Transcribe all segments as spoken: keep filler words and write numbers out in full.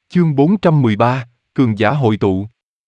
Chương bốn trăm mười ba, Cường giả hội tụ.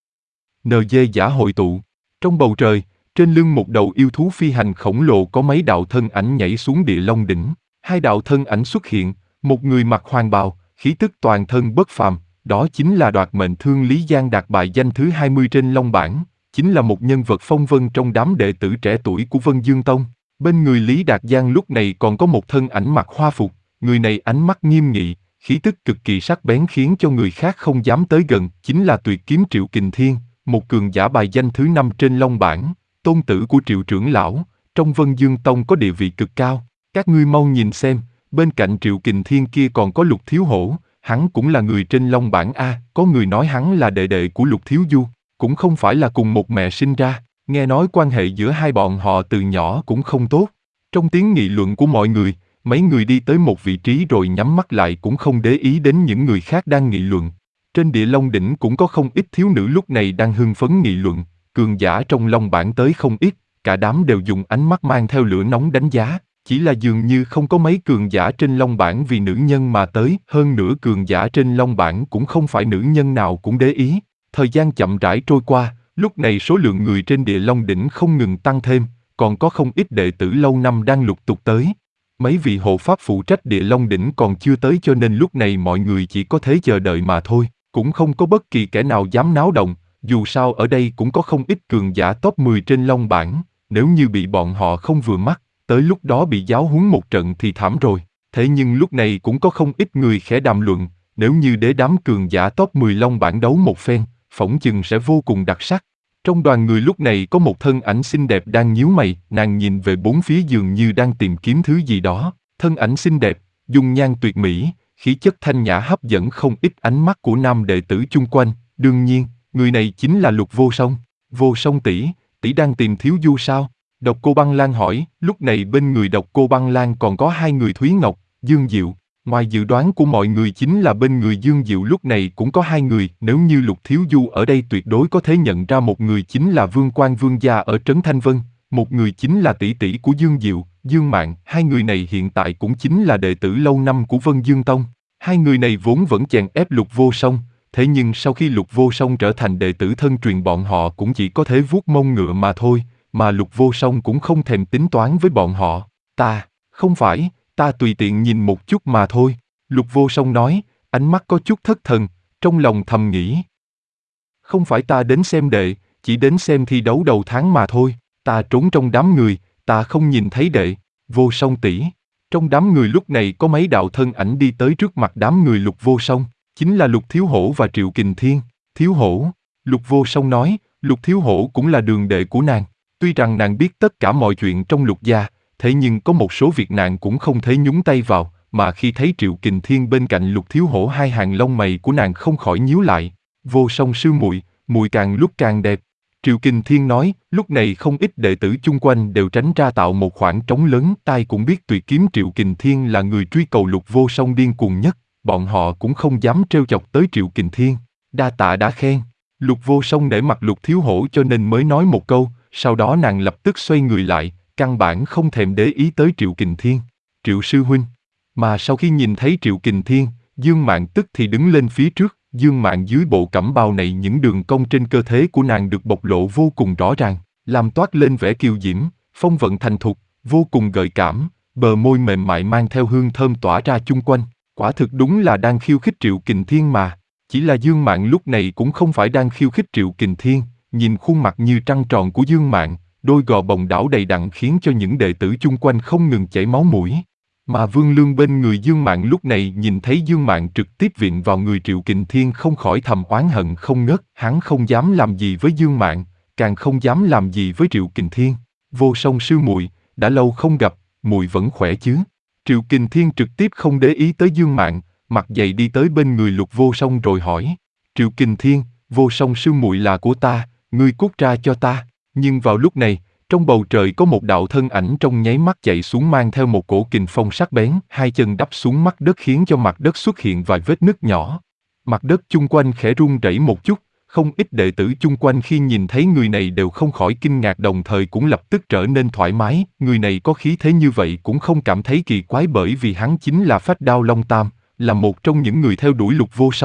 en giê giả hội tụ. Trong bầu trời, trên lưng một đầu yêu thú phi hành khổng lồ có mấy đạo thân ảnh nhảy xuống địa long đỉnh. Hai đạo thân ảnh xuất hiện, một người mặc hoàng bào, khí tức toàn thân bất phàm, đó chính là đoạt mệnh thương Lý Giang đạt bài danh thứ hai mươi trên Long bảng, chính là một nhân vật phong vân trong đám đệ tử trẻ tuổi của Vân Dương Tông. Bên người Lý Đạt Giang lúc này còn có một thân ảnh mặc hoa phục, người này ánh mắt nghiêm nghị, khí tức cực kỳ sắc bén khiến cho người khác không dám tới gần, chính là tuyệt kiếm Triệu Kình Thiên, một cường giả bài danh thứ năm trên Long bảng, tôn tử của Triệu trưởng lão, trong Vân Dương Tông có địa vị cực cao. Các ngươi mau nhìn xem, bên cạnh Triệu Kình Thiên kia còn có Lục Thiếu Hổ, hắn cũng là người trên Long bảng a, có người nói hắn là đệ đệ của Lục Thiếu Du, cũng không phải là cùng một mẹ sinh ra, nghe nói quan hệ giữa hai bọn họ từ nhỏ cũng không tốt. Trong tiếng nghị luận của mọi người, mấy người đi tới một vị trí rồi nhắm mắt lại cũng không để ý đến những người khác đang nghị luận. Trên địa Long đỉnh cũng có không ít thiếu nữ lúc này đang hưng phấn nghị luận, cường giả trong Long bảng tới không ít, cả đám đều dùng ánh mắt mang theo lửa nóng đánh giá, chỉ là dường như không có mấy cường giả trên Long bảng vì nữ nhân mà tới, hơn nữa cường giả trên Long bảng cũng không phải nữ nhân nào cũng để ý. Thời gian chậm rãi trôi qua, lúc này số lượng người trên địa Long đỉnh không ngừng tăng thêm, còn có không ít đệ tử lâu năm đang lục tục tới. Mấy vị hộ pháp phụ trách địa Long đỉnh còn chưa tới cho nên lúc này mọi người chỉ có thế chờ đợi mà thôi, cũng không có bất kỳ kẻ nào dám náo động, dù sao ở đây cũng có không ít cường giả top mười trên Long bảng, nếu như bị bọn họ không vừa mắt, tới lúc đó bị giáo huấn một trận thì thảm rồi. Thế nhưng lúc này cũng có không ít người khẽ đàm luận, nếu như để đám cường giả top mười Long bảng đấu một phen, phỏng chừng sẽ vô cùng đặc sắc. Trong đoàn người lúc này có một thân ảnh xinh đẹp đang nhíu mày, nàng nhìn về bốn phía dường như đang tìm kiếm thứ gì đó. Thân ảnh xinh đẹp, dung nhan tuyệt mỹ, khí chất thanh nhã hấp dẫn không ít ánh mắt của nam đệ tử chung quanh. Đương nhiên, người này chính là Lục Vô Song. Vô Song tỷ, tỷ đang tìm Thiếu Du sao? Độc Cô Băng Lan hỏi. Lúc này bên người Độc Cô Băng Lan còn có hai người Thúy Ngọc, Dương Diệu. Ngoài dự đoán của mọi người chính là bên người Dương Diệu lúc này cũng có hai người, nếu như Lục Thiếu Du ở đây tuyệt đối có thể nhận ra một người chính là Vương Quan Vương gia ở Trấn Thanh Vân, một người chính là tỷ tỷ của Dương Diệu, Dương Mạn, hai người này hiện tại cũng chính là đệ tử lâu năm của Vân Dương Tông. Hai người này vốn vẫn chèn ép Lục Vô Song, thế nhưng sau khi Lục Vô Song trở thành đệ tử thân truyền bọn họ cũng chỉ có thể vuốt mông ngựa mà thôi, mà Lục Vô Song cũng không thèm tính toán với bọn họ. Ta, không phải, ta tùy tiện nhìn một chút mà thôi, Lục Vô Song nói, ánh mắt có chút thất thần, trong lòng thầm nghĩ. Không phải ta đến xem đệ, chỉ đến xem thi đấu đầu tháng mà thôi, ta trốn trong đám người, ta không nhìn thấy đệ, Vô Song tỷ. Trong đám người lúc này có mấy đạo thân ảnh đi tới trước mặt đám người Lục Vô Song, chính là Lục Thiếu Hổ và Triệu Kình Thiên. Thiếu Hổ, Lục Vô Song nói, Lục Thiếu Hổ cũng là đường đệ của nàng, tuy rằng nàng biết tất cả mọi chuyện trong Lục gia, thế nhưng có một số việc nàng cũng không thể nhúng tay vào, mà khi thấy Triệu Kình Thiên bên cạnh Lục Thiếu Hổ hai hàng lông mày của nàng không khỏi nhíu lại. Vô Song sư muội, muội càng lúc càng đẹp. Triệu Kình Thiên nói, lúc này không ít đệ tử chung quanh đều tránh ra tạo một khoảng trống lớn, tai cũng biết tuyệt kiếm Triệu Kình Thiên là người truy cầu Lục Vô Song điên cuồng nhất, bọn họ cũng không dám trêu chọc tới Triệu Kình Thiên. Đa tạ đã khen. Lục Vô Song để mặt Lục Thiếu Hổ cho nên mới nói một câu, sau đó nàng lập tức xoay người lại, căn bản không thèm để ý tới Triệu Kình Thiên. Triệu sư huynh. Mà sau khi nhìn thấy Triệu Kình Thiên, Dương Mạn tức thì đứng lên phía trước. Dương Mạn dưới bộ cẩm bào này những đường cong trên cơ thể của nàng được bộc lộ vô cùng rõ ràng, làm toát lên vẻ kiều diễm, phong vận thành thục, vô cùng gợi cảm, bờ môi mềm mại mang theo hương thơm tỏa ra chung quanh, quả thực đúng là đang khiêu khích Triệu Kình Thiên mà. Chỉ là Dương Mạn lúc này cũng không phải đang khiêu khích Triệu Kình Thiên, nhìn khuôn mặt như trăng tròn của Dương Mạn, đôi gò bồng đảo đầy đặn khiến cho những đệ tử chung quanh không ngừng chảy máu mũi. Mà Vương Lương bên người Dương Mạn lúc này nhìn thấy Dương Mạn trực tiếp viện vào người Triệu Kình Thiên không khỏi thầm oán hận không ngớt, hắn không dám làm gì với Dương Mạn, càng không dám làm gì với Triệu Kình Thiên. Vô Song sư muội, đã lâu không gặp, muội vẫn khỏe chứ? Triệu Kình Thiên trực tiếp không để ý tới Dương Mạn, mặt dày đi tới bên người Lục Vô Song rồi hỏi. Triệu Kình Thiên, Vô Song sư muội là của ta, ngươi cút ra cho ta. Nhưng vào lúc này, trong bầu trời có một đạo thân ảnh trong nháy mắt chạy xuống mang theo một cổ kình phong sắc bén, hai chân đắp xuống mặt đất khiến cho mặt đất xuất hiện vài vết nứt nhỏ. Mặt đất chung quanh khẽ rung rẩy một chút, không ít đệ tử chung quanh khi nhìn thấy người này đều không khỏi kinh ngạc đồng thời cũng lập tức trở nên thoải mái, người này có khí thế như vậy cũng không cảm thấy kỳ quái bởi vì hắn chính là Phách Đao Long Tam, là một trong những người theo đuổi Lục Vô Song.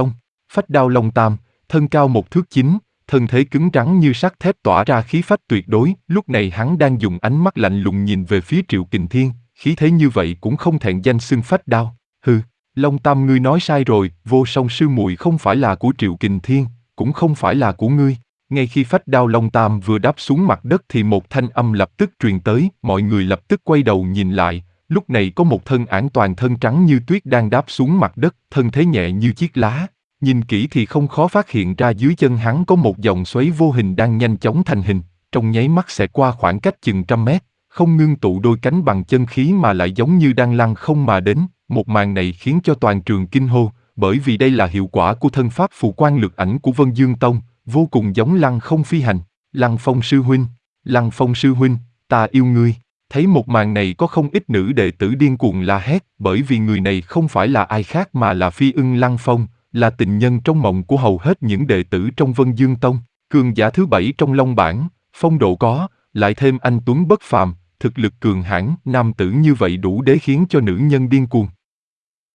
Phách Đao Long Tam, thân cao một thước chín, thân thế cứng rắn như sắt thép tỏa ra khí phách tuyệt đối, lúc này hắn đang dùng ánh mắt lạnh lùng nhìn về phía Triệu Kình Thiên, khí thế như vậy cũng không thẹn danh xưng Phách Đao. Hừ, Long Tam ngươi nói sai rồi, Vô Song sư muội không phải là của Triệu Kình Thiên, cũng không phải là của ngươi. Ngay khi Phách Đao Long Tam vừa đáp xuống mặt đất thì một thanh âm lập tức truyền tới, mọi người lập tức quay đầu nhìn lại, lúc này có một thân ảnh toàn thân trắng như tuyết đang đáp xuống mặt đất, thân thế nhẹ như chiếc lá. Nhìn kỹ thì không khó phát hiện ra dưới chân hắn có một dòng xoáy vô hình đang nhanh chóng thành hình, trong nháy mắt sẽ qua khoảng cách chừng trăm mét, không ngưng tụ đôi cánh bằng chân khí mà lại giống như đang lăng không mà đến. Một màn này khiến cho toàn trường kinh hô, bởi vì đây là hiệu quả của thân pháp phù quan lực ảnh của Vân Dương Tông, vô cùng giống lăng không phi hành. Lăng Phong sư huynh, Lăng Phong sư huynh, ta yêu ngươi. Thấy một màn này có không ít nữ đệ tử điên cuồng la hét, bởi vì người này không phải là ai khác mà là Phi Ưng Lăng Phong, là tình nhân trong mộng của hầu hết những đệ tử trong Vân Dương Tông, cường giả thứ bảy trong Long bảng, phong độ có, lại thêm anh tuấn bất phàm, thực lực cường hãn, nam tử như vậy đủ để khiến cho nữ nhân điên cuồng.